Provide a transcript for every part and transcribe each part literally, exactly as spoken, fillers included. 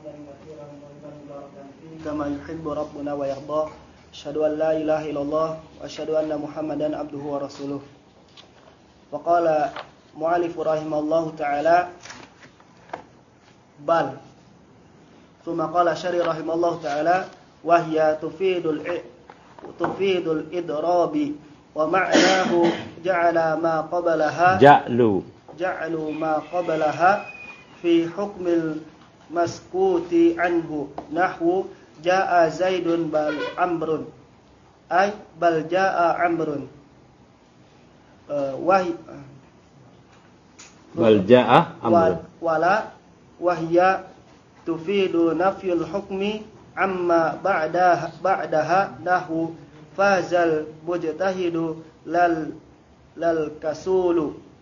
كما يحب ربنا ويرضى أشهد أن لا إله إلا الله وأشهد أن محمدا عبده ورسوله. وقال مؤلف رحمه الله تعالى بل ثم قال شري رحمه الله تعالى وهي تفيد تفيد الإضراب ومعناه جعل ما قبلها جعلوا جعلوا ما قبلها في حكم المسكوت عنه نحو جاء زيد بل عمرو أي بل جاء عمرو وهي بل جاء عمرو ولا وهي تفيد نفي الحكم عما بعدها بعدها نحو فاز المجتهد لل للكسول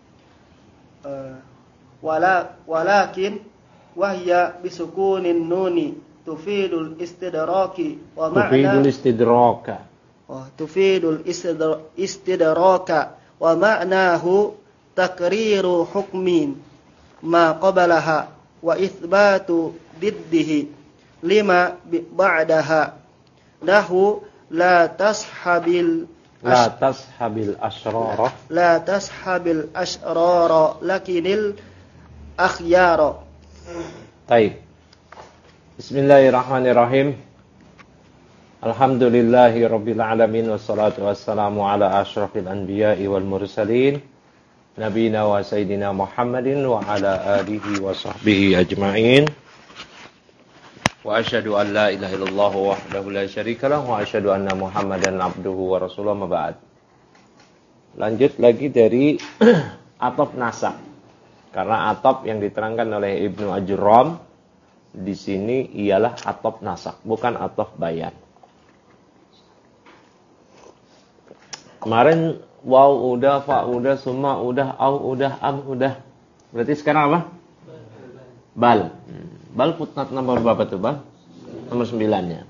ولا ولكن وهي بسكون النون تفيد الاستدراك ومعنى تفيد الاستدراك تفيد الاستدراك ومعناه تقرير حكم ما قبلها وإثبات ضده لما بعدها نحو لا تصحب لا تصحب الأشرار لا تصحب الأشرار لكن الأخيار. طيب. Bismillahirrahmanirrahim. Alhamdulillahi rabbil alamin wassalatu wassalamu ala asyrafil anbiya'i wal mursalin nabiyina wa sayyidina Muhammadin wa ala alihi wa sahbihi ajma'in. Wa asyhadu an la ilaha illallah wahdahu la syarikalah wa asyhadu anna Muhammadan abduhu wa rasuluh ma ba'd. Lanjut lagi dari ataf nasab. Karena ataf yang diterangkan oleh Ibnu Ajurram di sini ialah ataf nasab, bukan ataf bayan. Kemarin waw udah, fa udah, summa udah, au udah, am udah. Berarti sekarang apa? Bal. Bal footnote nomor berapa tuh, Bang? Nomor sembilan-nya.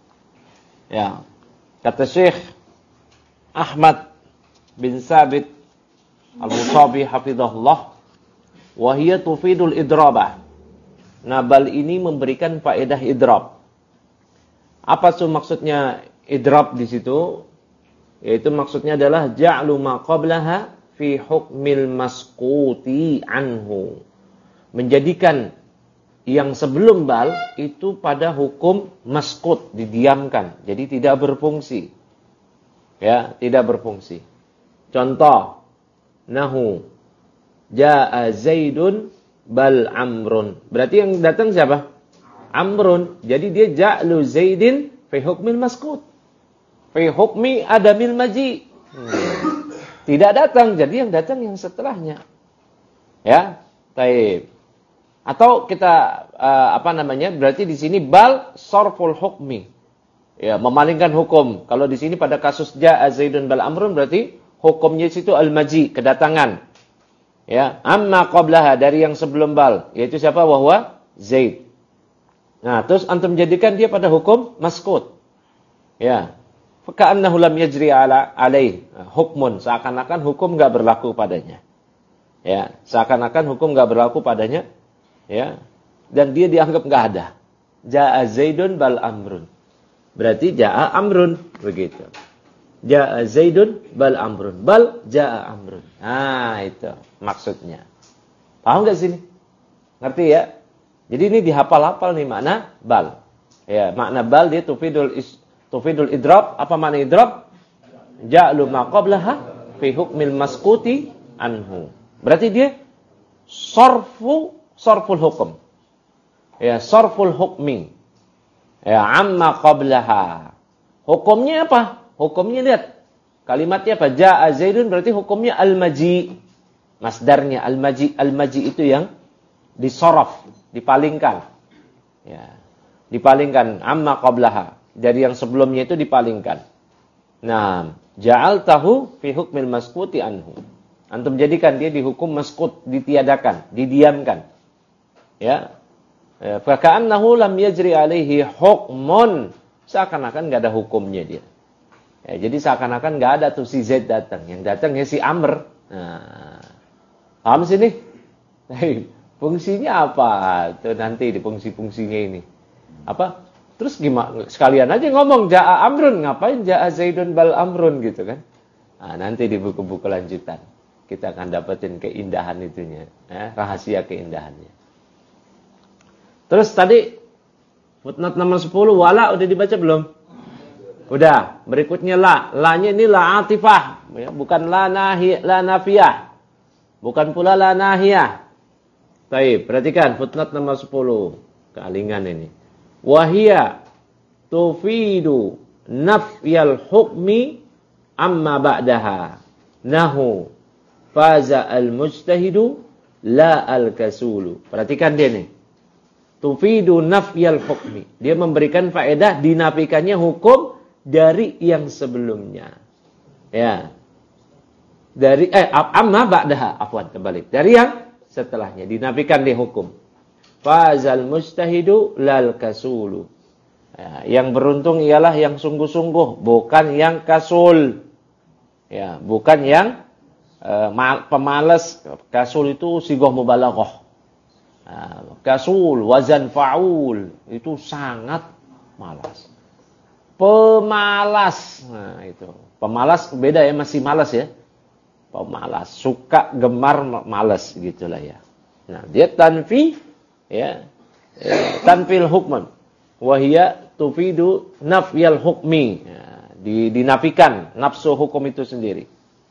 Ya. Kata Syekh Ahmad bin Sabit Al-Musabi hafizahullah, wa hiya tufidul idrabah. Nah, bal ini memberikan faedah idrab. Apa tuh maksudnya idrab di situ? Yaitu maksudnya adalah ja'lu ma qablaha fi hukmil masquti anhu. Menjadikan yang sebelum bal itu pada hukum maskut, didiamkan. Jadi tidak berfungsi. Ya, tidak berfungsi. Contoh, nahu jaa Zaidun bal Amrun. Berarti yang datang siapa? Amrun. Jadi dia ja'lu Zaidin fi hukmil maskut. Fi hukmi adamil maji. Hmm. Tidak datang, jadi yang datang yang setelahnya. Ya, taib. Atau kita uh, apa namanya? Berarti di sini bal sarful hukmi. Ya, memalingkan hukum. Kalau di sini pada kasus ja'a Zaidun bal Amrun berarti hukumnya situ al-maji, kedatangan. Ya, amma qablaha dari yang sebelum bal, yaitu siapa? Wahwa Zaid. Nah, terus antum jadikan dia pada hukum maskut. Ya. Faka'annahu lam yajri ala alaih. Hukmun, seakan-akan hukum enggak berlaku padanya. Ya, seakan-akan hukum enggak berlaku padanya. Ya. Dan dia dianggap enggak ada. Ja'a Zaidun bal Amrun. Berarti ja'a Amrun, begitu. Ja'a Zaidun bal Amrun. Bal ja'a Amrun. Nah, itu maksudnya. Paham enggak sini? Ngerti ya? Jadi ini dihafal-hafal nih makna bal. Ya, makna bal dia tufidul is Tufidul idrab. Apa makna idrab? Ja'lu ma qablaha fi hukmil masquti anhu. Berarti dia sarfu sarful hukum. Ya, sarful hukmi. Ya, amma qablaha. Hukumnya apa? Hukumnya lihat. Kalimatnya apa? Ja'a Zaidun berarti hukumnya al-maji. Masdarnya al-maji. Al-maji itu yang disaraf, dipalingkan. Ya. Dipalingkan amma qablaha. Dari yang sebelumnya itu dipalingkan. Nah, ja'altahu fi hukmil maskuti anhu. Antum jadikan dia dihukum maskut, ditiadakan, didiamkan. Ya. Fa ka'annahu lam yajri alaihi hukmun. Seakan-akan enggak ada hukumnya dia. Ya, jadi seakan-akan enggak ada tuh si Zaid datang. Yang datang ya si Amr. Nah. Paham sini? Fungsinya apa? Tuh nanti di fungsi-fungsinya ini. Apa? Terus gimana? Sekalian aja ngomong ja'a amrun, ngapain ja'a zaidun bal amrun gitu kan? Nah, nanti di buku-buku lanjutan kita akan dapetin keindahan itunya, ya, rahasia keindahannya. Terus tadi footnote nomor sepuluh, wala udah dibaca belum? Udah. Berikutnya la. La-nya ini la atifah, ya, bukan la nahi, la nafiyah. Bukan pula la nahiyah. Baik, perhatikan footnote nomor sepuluh. Kealingan ini. Wahia tufidu nafyal hukmi amma ba'daha. Nahu faza al-mujtahidu la al-kasulu. Perhatikan dia nih. Tufidu nafyal hukmi. Dia memberikan faedah dinafikannya hukum dari yang sebelumnya. Ya. Dari eh amma ba'daha, afwan kembali. Dari yang setelahnya dinafikan dia hukum. Fazal mujtahidu lal kasulu. Ya, yang beruntung ialah yang sungguh-sungguh, bukan yang kasul. Ya, bukan yang uh, pemalas. Kasul itu sigoh mubalaghah. Uh, kasul, wazan fa'ul itu sangat malas. Pemalas. Nah, itu. Pemalas beda ya, masih malas ya. Pemalas, suka, gemar, malas gitulah ya. Nah, dia tanfi ya. ya tanfil hukman. Wa hiya tufidu nafyal hukmi. Ya, di, dinafikan nafsu hukum itu sendiri.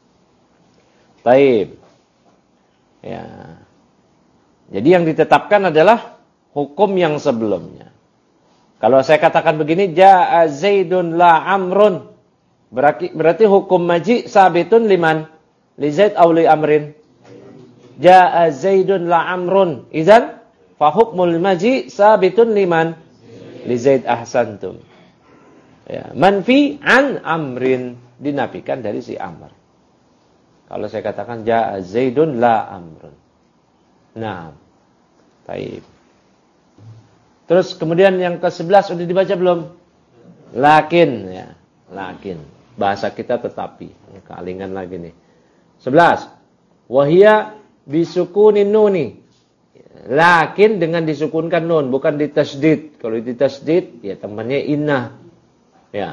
Taib. Ya. Jadi yang ditetapkan adalah hukum yang sebelumnya. Kalau saya katakan begini, ja'a Zaidun la Amrun. Berarti, berarti hukum maji sabitun liman? Li Zaid aw li Amrin? Ja'a Zaidun la Amrun. Idzan fa hukmul maji sabitun liman? Li Zaid ahsantum. Ya, manfi an Amrin, dinafikan dari si Amr. Kalau saya katakan ja'a Zaidun la Amrun. Nah, baik. Terus kemudian yang ke sebelas sudah dibaca belum? Lakin ya, lakin. Bahasa kita tetapi. Kealingan lagi nih. sebelas. Wahia bisukunin nuni. Lakin dengan disukunkan nun, bukan ditasdid. Kalau ditasdid ya temannya innah. Ya.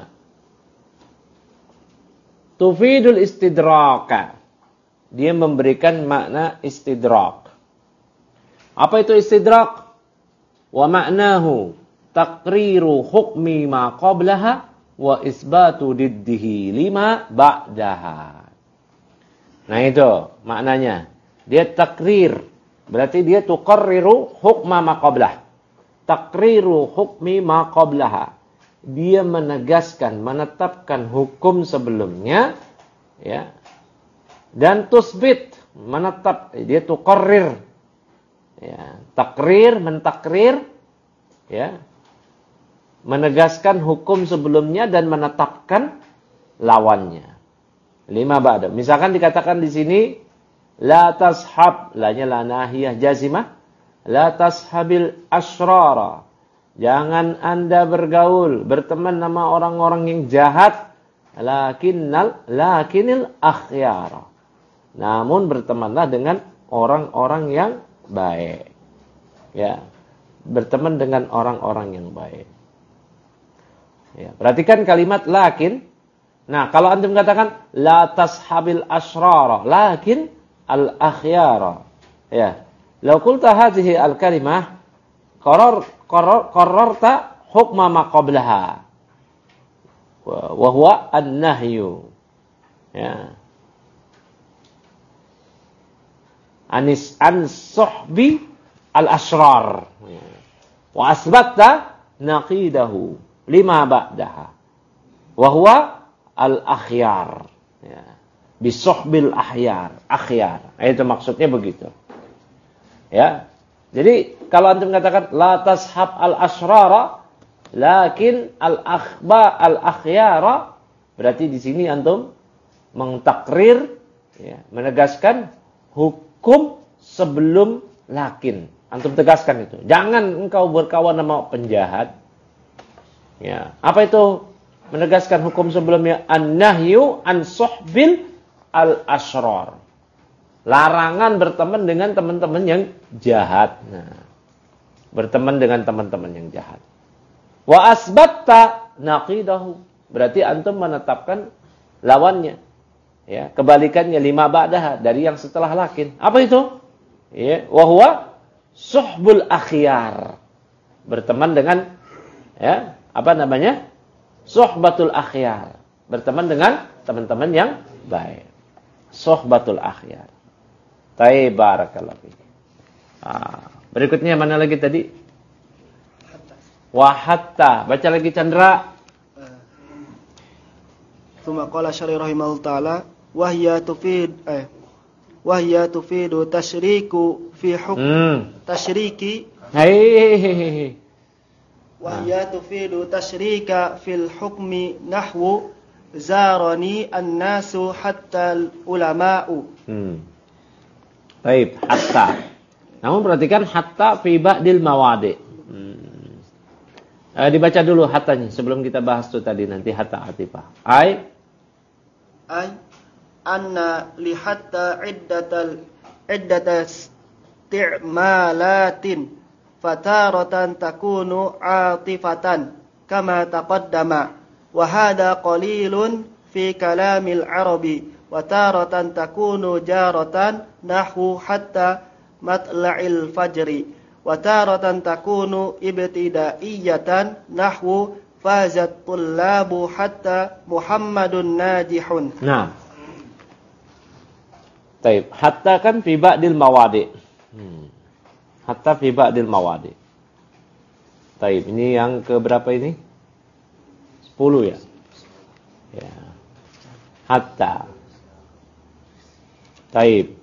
Tufidul istidraka. Dia memberikan makna istidrak. Apa itu istidrak? Wa ma'nahu taqriru hukmi ma qablaha wa isbatu diddihi lima ba'daha. Nah itu maknanya. Dia takrir. Berarti dia tuqarriru hukma ma qablah. Takriru hukmi ma qablaha. Dia menegaskan, menetapkan hukum sebelumnya. Ya. Dan tusbit. Menetap. Dia tuqarrir. Ya, takrir, mentakrir, ya, menegaskan hukum sebelumnya dan menetapkan lawannya. Lima ba'da. Misalkan dikatakan di sini la tashab, la-nya la nahiyah jazimah, la tashabil asyrara. Jangan Anda bergaul, berteman sama orang-orang yang jahat, lakinnal lakinil akhyara. Namun bertemanlah dengan orang-orang yang baik. Ya. Berteman dengan orang-orang yang baik. Ya, perhatikan kalimat lakin. Nah, kalau antum katakan la tashabil asyrara, lakin al akhyara. Ya. Law qulta hadhihi al kalimah qarar qarar qararta hukma ma qablaha. Wa huwa an-nahyu. Ya. Anis an suhbi al-asrar. Wa asbatta naqidahu lima ba'daha. Wa huwa al-akhyar. Ya. Bisuhbil ahyar. Akhyar. Itu maksudnya begitu. Ya. Jadi kalau antum katakan la tashab al-asrara lakin al-akhba al-akhyara, berarti di sini antum mengtakrir, ya, menegaskan hukum hukum sebelum lakin. Antum tegaskan itu. Jangan engkau berkawan sama penjahat. Ya. Apa itu menegaskan hukum sebelumnya? An-nahyu an suhbil al-asrar. Larangan berteman dengan teman-teman yang jahat. Nah, berteman dengan teman-teman yang jahat. Wa asbatta naqidahu. Berarti antum menetapkan lawannya. Ya, kebalikannya lima ba'daha dari yang setelah lakin. Apa itu? Ya, wa huwa suhbul akhyar. Berteman dengan ya, apa namanya? Suhbatul akhyar. Berteman dengan teman-teman yang baik. Suhbatul akhyar. Taib, barakallahu fiik. Ah, berikutnya mana lagi tadi? Wa hatta. Baca lagi Chandra. Tsumma qala syarih rahimahullah taala wa hiya tufid eh wa hiya tufidu tasyriku fi hukm hmm. tasyriki Hei. wa hiya tufidu tasyrika fil hukmi nahwu zarani an-nasu hatta ulama'u. Hmm. Baik, hatta. Namun perhatikan hatta fi ba'dil mawadi'. Hmm. Eh, dibaca dulu hattanya sebelum kita bahas itu tadi nanti hatta atifah. Ai ai anna li hatta iddatal iddatas isti'malatin fataratan takunu atifatan kama taqaddama wa hadha qalilun fi kalamil arabi wa taratan takunu jaratan nahwu hatta matla'il fajri wa taratan takunu ibtidaiyatan nahwu fazat tullabu hatta Muhammadun najihun. Nah. Taib. Hatta kan fi ba'dil mawadi'. Hmm. Hatta fi ba'dil mawadi'. Taib. Ini yang ke berapa ini? sepuluh ya. Ya. Hatta. Taib.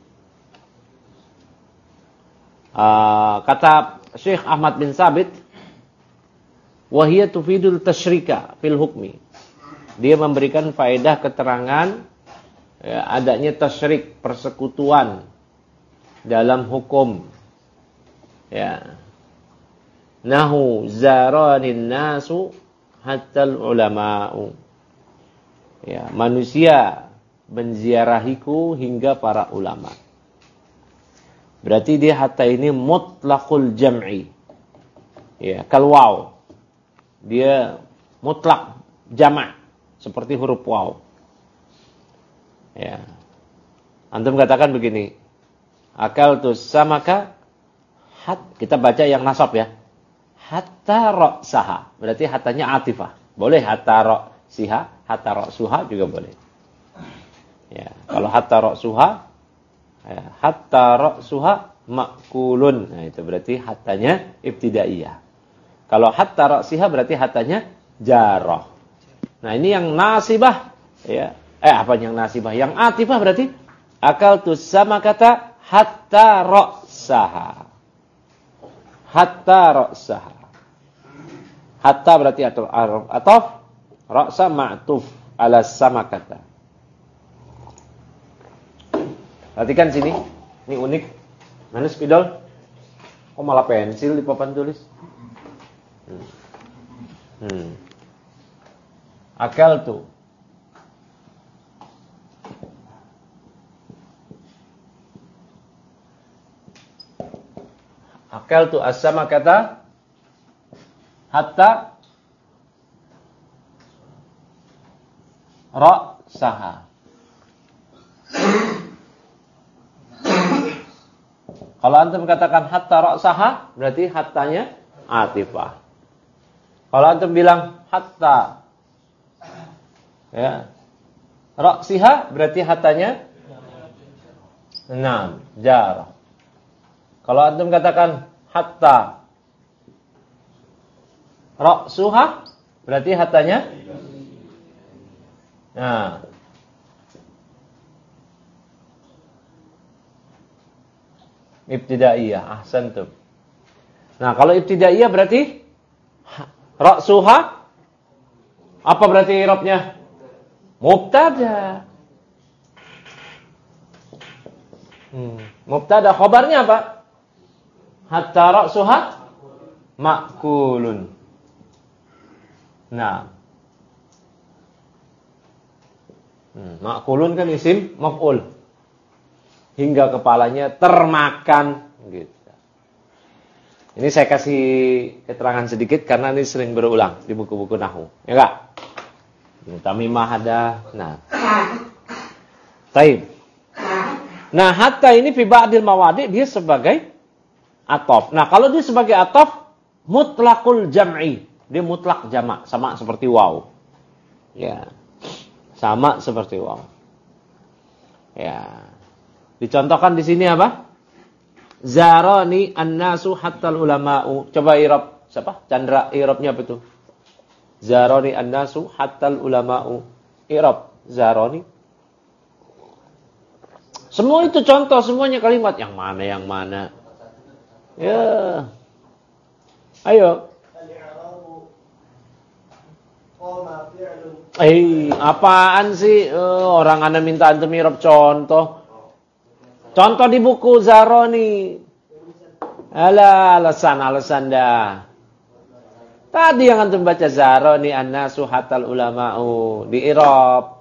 Uh, kata Syekh Ahmad bin Sabit, wahiyya tufidul tasyrika fil hukmi. Dia memberikan faedah keterangan ya, adanya tasyrik, persekutuan dalam hukum. Ya. Nahu zaranin nasu hatal ulama'u. Ya, manusia menziarahiku hingga para ulama. Berarti dia hatta ini mutlaqul jam'i. Ya, kal waw. Dia mutlak jamak seperti huruf waw. Ya. Antum katakan begini. Akaltu samaka hat, kita baca yang nasab ya. Hatta ra'saha. Berarti hatanya atifah. Boleh hatta ra'siha, hatta ra'suha juga boleh. Ya, kalau hatta ra'suha ya, hatta ra'suha makulun. Nah, itu berarti hatanya ibtidaiyah. Kalau hatta ra'siha berarti hatanya jarah. Nah, ini yang nasibah ya. Eh, apa yang nasibah? Yang atifah berarti akaltu sama kata hatta ra'saha. Hatta ra'saha. Hatta berarti atau ataf, ra'sa ma'tuf ala sama kata. Perhatikan sini, ini unik. Mana spidol? Kok malah pensil di papan tulis? Hmm. Hmm. Akal tuh. Akal tuh as-sama kata hatta ra'saha. Kalau antum katakan hatta ra'saha, berarti hattanya atifah. Kalau antum bilang hatta ya, ra'siha, berarti hattanya enam, jarah. Kalau antum katakan hatta ra'suha, berarti hattanya nah, ibtidaiyah, ahsantum. Nah, kalau ibtidaiyah berarti ra'suha apa berarti i'rabnya? Mubtada. Hmm, mubtada khabarnya apa? Hatta ra'suha ma'kulun. Nah. Hmm, ma'kulun kan isim maf'ul. hingga kepalanya termakan gitu. Ini saya kasih keterangan sedikit karena ini sering berulang di buku-buku nahwu. Ya enggak? Tamimah ada. Nah. Baik. Nah, hatta ini fi ba'dil mawadi' dia sebagai ataf. Nah, kalau dia sebagai ataf mutlaqul jam'i, dia mutlak jamak, sama seperti waw. Ya. Sama seperti waw. Ya. Dicontohkan di sini apa? Zarani an-nasu hattal ulama'u. Coba i'rab siapa? Chandra, i'rabnya apa itu? Zarani an-nasu hattal ulama'u. I'rab zarani. Semua itu contoh, semuanya kalimat yang mana yang mana. Ya. Ayo. Eh, apaan sih? Oh, orang ana minta antum i'rab contoh. Contoh di buku Zaroni. Alah, alasan-alasan dah. Tadi yang antum baca Zaroni an-nasu hatal ulama'u di i'rab.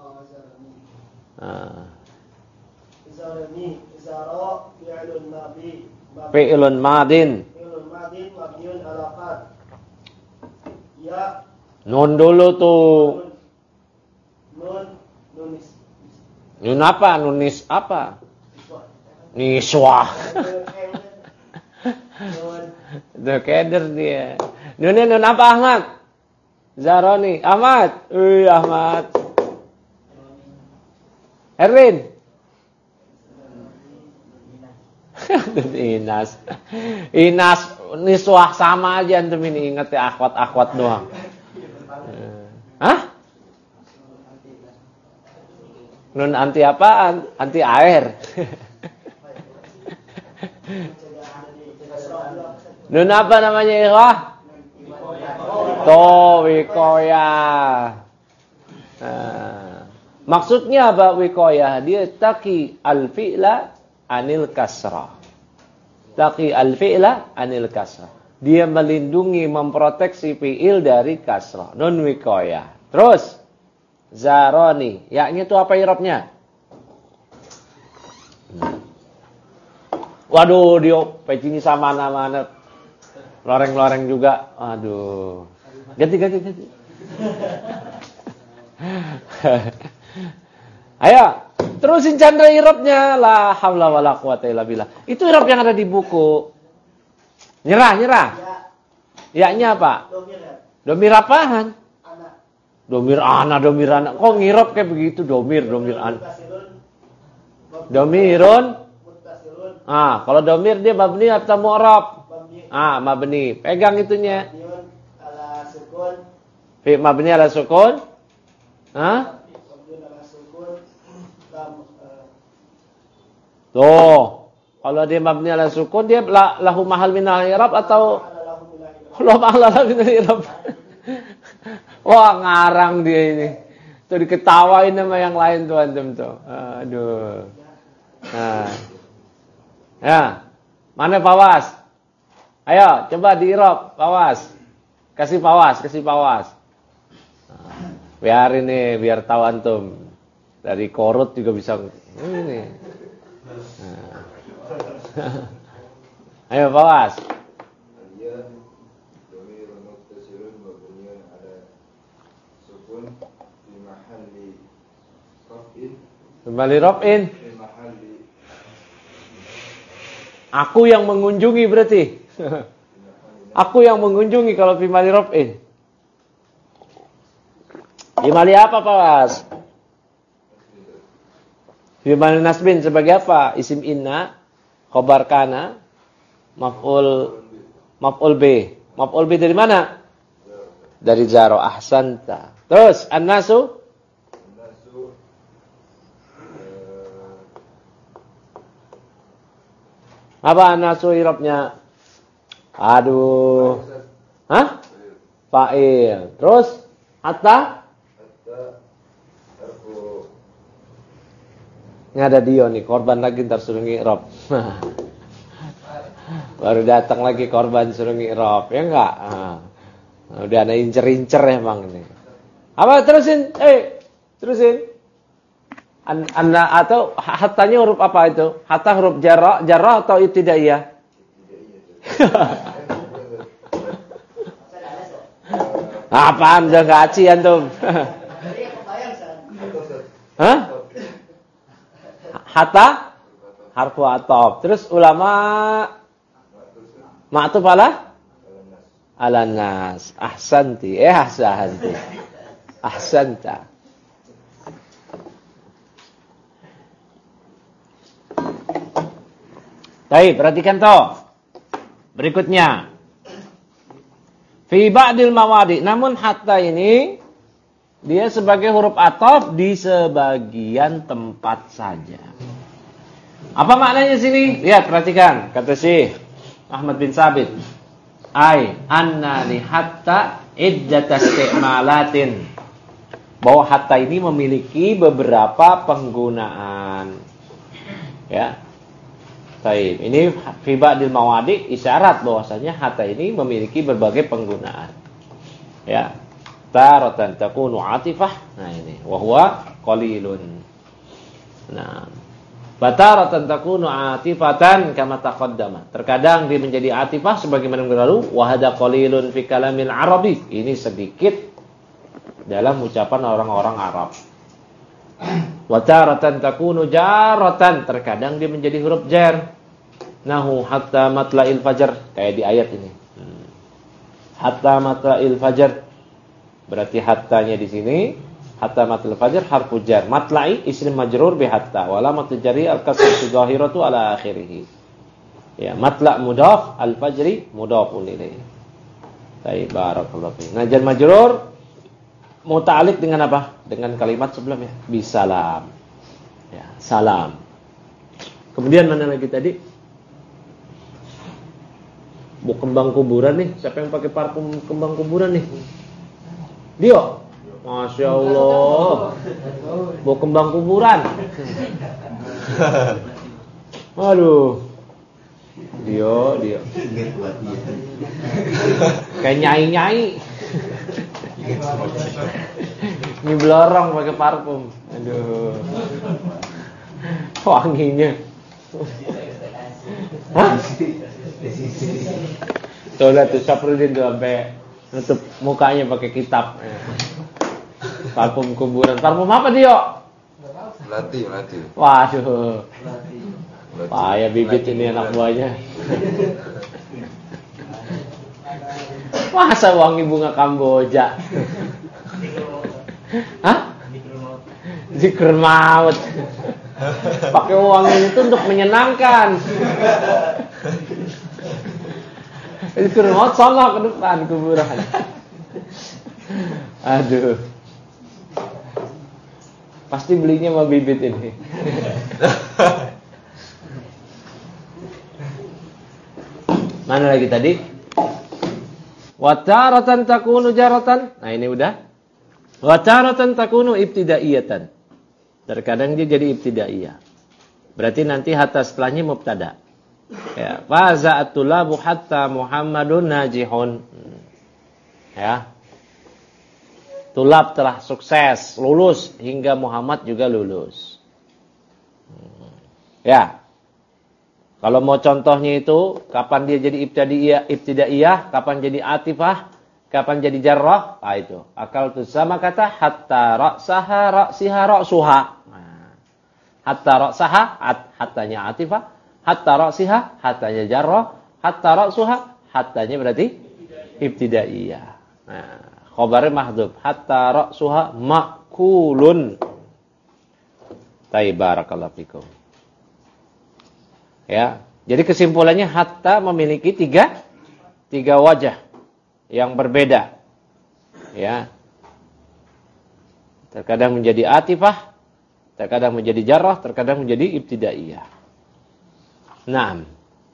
Nah. Zaroni, zara fi'lun madhi. Fi'lun madin. Fi'lun madin mabniun ala qad. Ya. Nun dulu tuh. Nun nunis. Nun apa? Nunis apa? Niswah. Tuh keder dia. Nunnya nun apa Ahmad? Zaroni. Ahmad. Wih Ahmad. Erwin. Inas. Inas. Niswah sama aja antum ini. Ingat ya akhwat-akhwat doang. Hah? Nun anti apaan? Anti air. Nun apa namanya ikhwah? To wikoya. Nah, maksudnya apa wikoya? Dia taki al-fi'la anil kasrah. Taki al-fi'la anil kasrah. Dia melindungi, memproteksi fi'il dari kasrah. Nun wikoya. Terus zaroni. Yaknya itu apa i'rabnya? Waduh, dia peci ini sama mana-mana. Loreng-loreng juga. Aduh. Ganti, ganti, ganti. Ayo, terusin Chandra i'rabnya. La haula wala quwata illa billah. Itu i'rab yang ada di buku. Nyerah, nyerah. Yaknya apa? Domir apaan? Domir ana, domir ana. Kok ngirab kayak begitu? Domir, domir ana. Domirun. Ah, kalau domir dia mabni atau mu'rab? Ah, mabni. Pegang itunya. Fi mabni ala sukun. Hah? Tuh. Kalau dia mabni ala sukun dia lahu mahal min al-i'rab atau lahu mahal min al-i'rab. Wah, ngarang dia ini. Tuh diketawain sama yang lain tuh antum tuh. Aduh. Nah. Ya, mana Pawas? Ayo, coba di-i'rab, Pawas. Kasih Pawas, kasih Pawas. Nah, biar ini, biar tahu antum. Dari korut juga bisa ini. Nah. Ayo Pawas. Kembali rofin. Aku yang mengunjungi berarti. Aku yang mengunjungi kalau fi mali raf'in. Di mali apa, Pak? Fi mali nasbin sebagai apa? Isim inna, khabar kana, maf'ul maf'ul B. Maf'ul B dari mana? Dari zaro ahsanta. Terus an-nasu apa nasu i'rabnya? Aduh. Hah? Fa'il. Terus hatta? Ini ada Dio nih, korban lagi ntar suruh i'rab. Baru datang lagi korban suruh i'rab. Ya enggak? Nah, udah ada incer-incer emang ini. Apa terusin? Eh, terusin. Anda atau hattanya huruf apa itu? Hatta huruf jarrah, jarrah atau ibtidaiyah? Apaan udah ngaji antum? Hah? Hatta harfu atop. Terus ulama ma'tuf ala alanas. Ahsanti. Eh ahsanti. Ahsanta. Baik, perhatikan toh. Berikutnya. Fi ba'dil mawadi. Namun hatta ini dia sebagai huruf atop di sebagian tempat saja. Apa maknanya sini? Lihat, perhatikan. Kata Syekh Ahmad bin Sabit. Ai anna li hatta iddat istimalatin. Bahwa hatta ini memiliki beberapa penggunaan. Ya. Baik, ini fi ba'dil mawadi isyarat bahwasanya hatta ini memiliki berbagai penggunaan. Ya. Taratan takunu atifah. Nah ini, wa huwa qalilun. Nah, bataratan takunu atifatan kama taqaddama. Terkadang dia menjadi atifah sebagaimana yang lalu, wa hada qalilun fi kalamil arabi. Ini sedikit dalam ucapan orang-orang Arab. Wa taratan takunu jaratan, terkadang dia menjadi huruf jar. Nahu hatta matla'il fajar, kayak di ayat ini. Hmm. Hatta matla'il fajar. Berarti hattanya di sini hatta matla'il fajar harfu jar. Matla'i ism majrur bi hatta wa alamat jarri al-kasratu dhahiratu ala akhirih. Ya, matla' mudhaf, al-fajri mudhafun ilaih. Baik, barakallahu fiik. Nah, jar majrur muta'alliq dengan apa? Dengan kalimat sebelumnya, bisalam. Ya, salam. Kemudian mana lagi tadi? Bau kembang kuburan nih. Siapa yang pakai parfum kembang kuburan nih? Dio. Masya Allah. Bau kembang kuburan. Aduh. Dio, Dio. Kayak nyai-nyai. Ini belorong pakai parfum. Aduh. Wanginya. Hah? Tuh lihat tuh Syafruddin tuh sampai nutup mukanya pakai kitab. Parfum kuburan. Parfum apa Dio? Melati, melati. Waduh. Payah bibit ini anak buahnya. Masa wangi bunga Kamboja? Hah? Zikr maut. Pakai wangi itu untuk menyenangkan. Zikr maut salah ke depan kuburan. Aduh. Pasti belinya sama bibit ini. Mana lagi tadi? Wa taratan takunu jaratan. Nah, ini udah. Wa taratan takunu ibtidaiyatan. Terkadang dia jadi ibtidaiyah. Berarti nanti hatta setelahnya mubtada. Ya, fa za'atulabu hatta Muhammadun najihun. Ya. Tulab telah sukses, lulus hingga Muhammad juga lulus. Ya. Kalau mau contohnya itu, kapan dia jadi ibtidaiyah, ibtidaiyah, kapan jadi atifah, kapan jadi jarrah, ah itu. Akal itu sama kata hatta ra'saha ra'siha ra'suha. Nah, hatta ra'saha at, hattanya atifah, hatta ra'siha hattanya jarrah, hatta ra'suha hattanya berarti ibtidaiyah. Nah, khabarnya mahdhuf, hatta ra'suha ma'kulun. Tayyib, barakallahu fikum. Ya, jadi kesimpulannya hatta memiliki tiga tiga wajah yang berbeda. Ya. Terkadang menjadi atifah, terkadang menjadi jarrah, terkadang menjadi ibtidaiyah. Naam.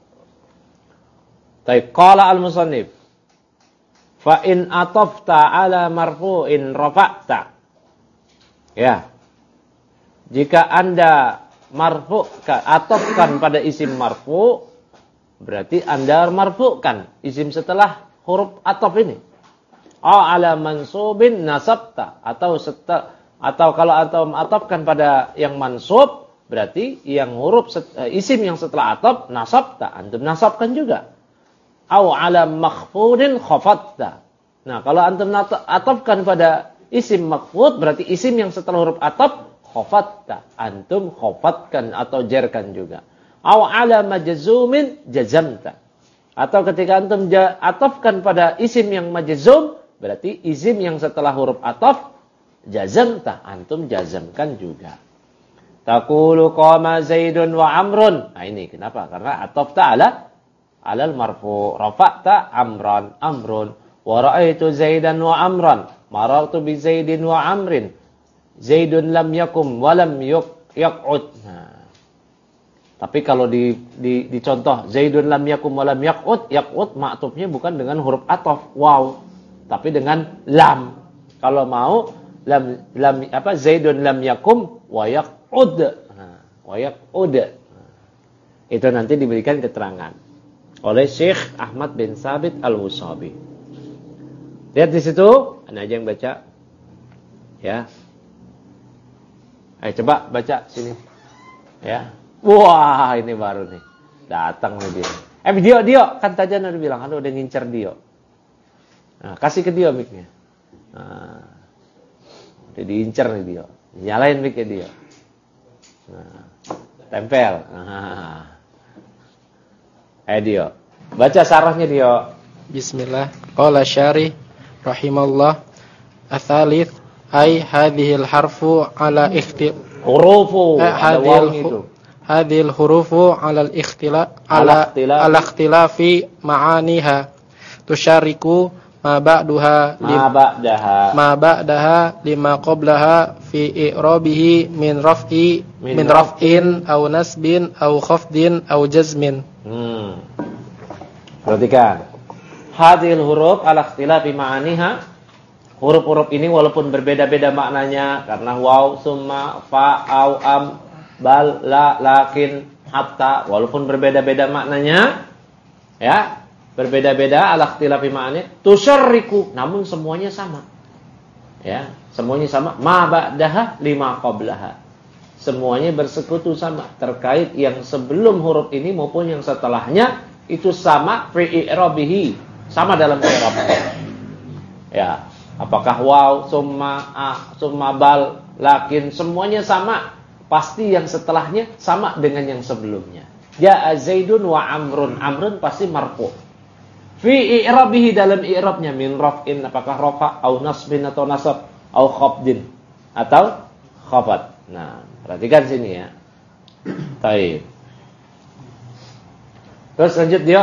Baik, qala al-musannif fa in atafta ala marfu'in rafa'ta. Ya. Jika Anda marfu' atofkan pada isim marfu', berarti Anda marfu'kan isim setelah huruf atof ini. A ala mansubin nasabta, atau setelah Atau kalau antum atofkan pada yang mansub, berarti yang huruf set, uh, isim yang setelah atof nasabta, antum nasabkan juga. Au ala makhfudin khafadta. Nah, kalau antum atofkan pada isim makhfud, berarti isim yang setelah huruf atof khafadta, antum khafadkan atau jerkan juga. Au ala majzumin jazamta. Atau ketika antum atofkan pada isim yang majzum, berarti isim yang setelah huruf atof jazamta, antum jazamkan juga. Taqulu qama Zaidun wa Amrun. Nah ini kenapa? Karena atofta ala alal marfu, rafa'ta Amran, Amrun, wa ra'aitu Zaidan wa Amran, marartu bi Zaidin wa Amrin. Zaidun lam yakum wa lam yaq'ud. Nah, tapi kalau di, di, dicontoh Zaidun lam yakum wa lam yaq'ud, yaq'ud ma'tufnya bukan dengan huruf atof waw, tapi dengan lam. Kalau mau lam lam apa Zaidun lam yakum wa yaq'ud. Nah, wa yaq'ud. Nah, itu nanti diberikan keterangan oleh Syekh Ahmad bin Sabit Al-Wusabi. Lihat di situ, ana aja yang baca. Ya. Ayo coba baca sini. Ya. Wah, ini baru nih. Datang nih dia. Eh, Dio, Dio. Kan Tajan udah bilang, kan udah ngincer Dio. Nah, kasih ke Dio mic-nya. Nah, udah diincer nih Dio. Nyalain mic-nya Dio. Nah, tempel. Nah. Eh, Dio. Baca sarahnya Dio. Bismillah. Qala syarih rahimallah. Atsalits ay hadhil harfu ala ikhti hurufu. Eh, ada hadhil wawnya itu. Hadhil hurufu ala al-ikhtila ala al-ikhtilafi ma'aniha tusyariku ma ba'daha ma ba'daha ma ba'daha lima qablaha fi i'rabihi min raf'i min, min raf'in aw nasbin aw khafdin aw jazmin. Hmm. Perhatikan. Hadhil huruf ala ikhtilafi ma'aniha. Huruf-huruf ini walaupun berbeda-beda maknanya karena waw, summa, fa, au, am, bal, la, lakin, hatta, walaupun berbeda-beda maknanya, ya, berbeda-beda ala ikhtilafi ma'ani, tusyarriku, namun semuanya sama. Ya, semuanya sama. Ma ba'daha lima qablaha. Semuanya bersekutu sama terkait yang sebelum huruf ini maupun yang setelahnya itu sama fi i'rabihi, sama dalam i'rab. Ya, apakah waw, summa, a, summa, bal, lakin semuanya sama. Pasti yang setelahnya sama dengan yang sebelumnya. Ja'a Zaidun wa Amrun. Amrun pasti marfu. Fi i'rabihi, dalam i'rabnya min raf'in, apakah rafa, au nasbin atau nasab, au khafdin atau khafad. Nah, perhatikan sini ya. Baik. Terus lanjut dia.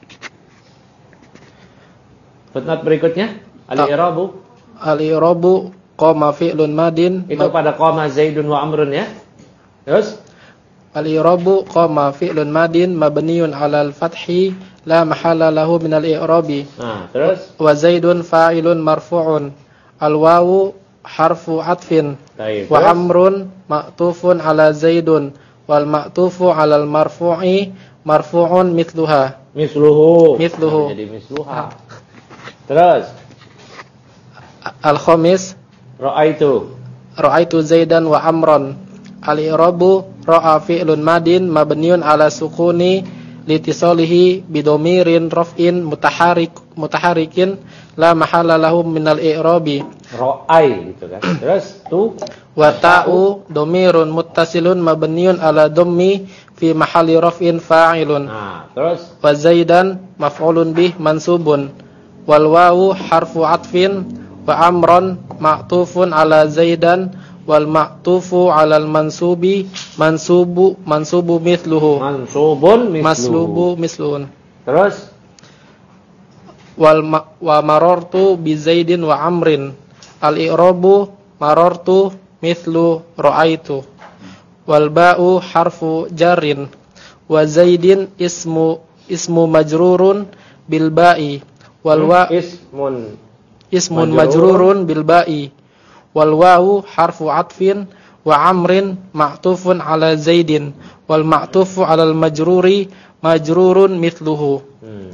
Footnote berikutnya, al-i'rabu. Al-i'rabu qama fi'lun madin. Itu pada qama Zaidun wa Amrun ya. Terus al-i'rabu qama fi'lun madin mabniun 'alal fathi la mahalla lahu min al-i'rabi. Nah, terus wa Zaidun fa'ilun marfu'un. Al-wawu harfu 'atfin. Baik, wa Amrun ma'tufun 'ala Zaidun wal ma'tufu 'alal marfu'i marfu'un mithluha. Misluhu. Mithluhu. Jadi misluha. Terus al-khamis ra'aitu. Ra'aitu Zaidan wa Amran. Al-i'rabu ra'a fi'lun madin mabniun 'ala sukuni litisalihi bidomirin raf'in mutaharik mutaharikin la mahalla lahu minal i'rabi. Ra'ai gitu kan. Terus tu wa ta'u domirun muttasilun mabniun 'ala dhammi fi mahalli raf'in fa'ilun. Nah, terus wa Zaidan maf'ulun bih mansubun wal wawu harfu 'atfin wa Amran ma'tufun 'ala Zaidan wal ma'tufu 'alal mansubi mansubu mansubu mithluhu. mansubun misluhu. Maslubu misluhun. Terus wal ma wa marartu bi Zaidin wa Amrin. Al-i'rabu marartu mithlu ra'aitu. Wal ba'u harfu jarrin wa Zaidin ismu ismu majrurun bil ba'i wal wa ismun ismun majrurun bil ba'i wal wawu harfu 'atfin wa Amrin ma'tufun 'ala Zaidin wal ma'tufu 'alal majruri majrurun mithluhu. Hmm.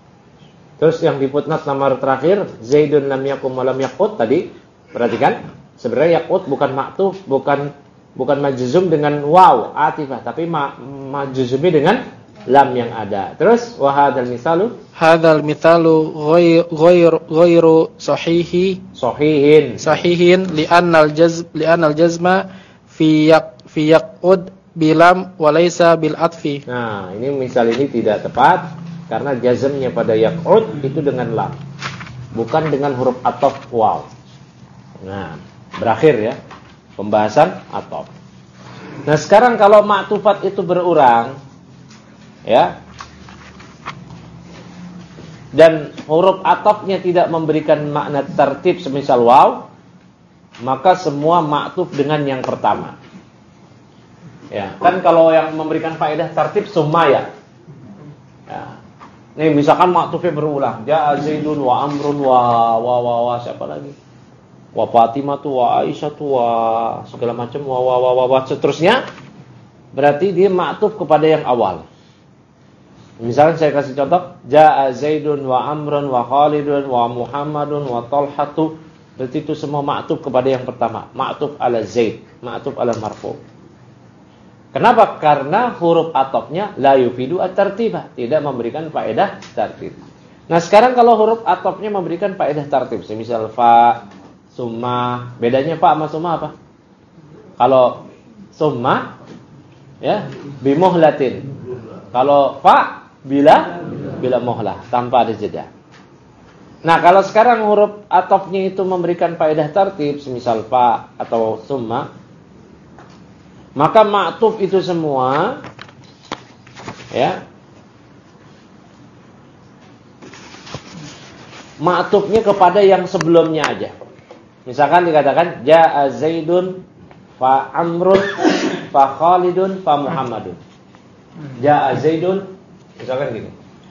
Terus yang di footnote nomor terakhir Zaidun lam yakum wa lam yaqut tadi, perhatikan. Sebenarnya yaqud bukan ma'tuf, bukan bukan majzum dengan waw atifah, tapi ma, majzumi dengan lam yang ada. Terus wa hadzal misalu hadzal mithalu ghair ghair ghairu sahihi sahihin sahihin li'annal jazm li'annal jazma fi yaq fi yaqud bilam wa laysa bil atfi. Nah, ini misal ini tidak tepat karena jazmnya pada yaqud itu dengan lam, bukan dengan huruf ataf waw. Nah, berakhir ya pembahasan ataf. Nah, sekarang kalau ma'tufat itu berurang ya, dan huruf atafnya tidak memberikan makna tertib semisal waw, maka semua ma'tuf dengan yang pertama. Ya, kan kalau yang memberikan faedah tertib summa ya. Ya. Nih misalkan ma'tufnya berulang, ja'a Zaidun wa Amrun wa wa wa, wa siapa lagi? Wa Fatimah tu wa Aisyah tu wa segala macam wa wa wa, wa, wa seterusnya. Berarti dia ma'tuf kepada yang awal. Misalkan saya kasih contoh, ja'a Zaidun wa Amrun wa Khalidun wa Muhammadun wa Talhatu. Berarti itu semua ma'tuf kepada yang pertama, ma'tuf ala Zaid, ma'tuf ala marfu. Kenapa? Karena huruf atofnya la yufidu at-tartibah, tidak memberikan faedah tartib. Nah, sekarang kalau huruf atofnya memberikan faedah tartib, semisal fa, summa, bedanya fa sama summa apa? Kalau summa ya bimuhlatin. Kalau fa bila bila muhlah, tanpa ada jeda. Nah, kalau sekarang huruf atofnya itu memberikan faedah tartib, semisal fa atau summa, maka ma'tuf itu semua ya, ma'tufnya kepada yang sebelumnya aja. Misalkan dikatakan ja'a Zaidun fa Amrun fa Khalidun fa Muhammadun. Ja'a Zaidun, misalkan gini.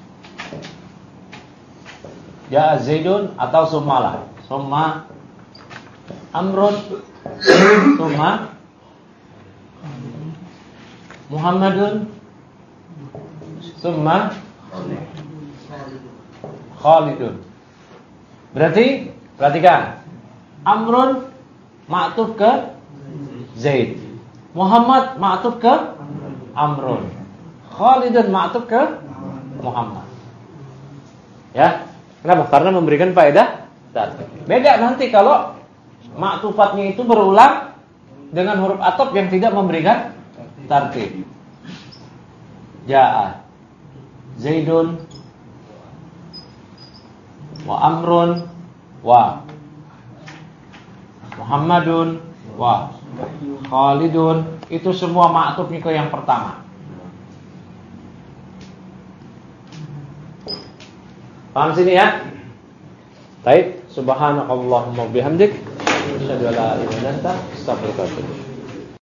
Ja'a Zaidun atau summalah. Summa Amrun, summa Muhammadun, summa Khalidun. Berarti perhatikan, Amrun ma'tuf ke Zaid, Muhammad ma'tuf ke Amrun, Khalidun ma'tuf ke Muhammad. Ya, kenapa? Karena memberikan faedah tartib. Beda nanti kalau ma'tufatnya itu berulang dengan huruf ataf yang tidak memberikan tartib. Ja'a Zaidun wa Amrun wa Muhammadun wa Khalidun, itu semua ma'tufnya ke yang pertama. Paham sini ya? Baik, subhanakallahumma bihamdik, asyhadu an la ilaha illa anta, astaghfiruka wa atubu ilaik.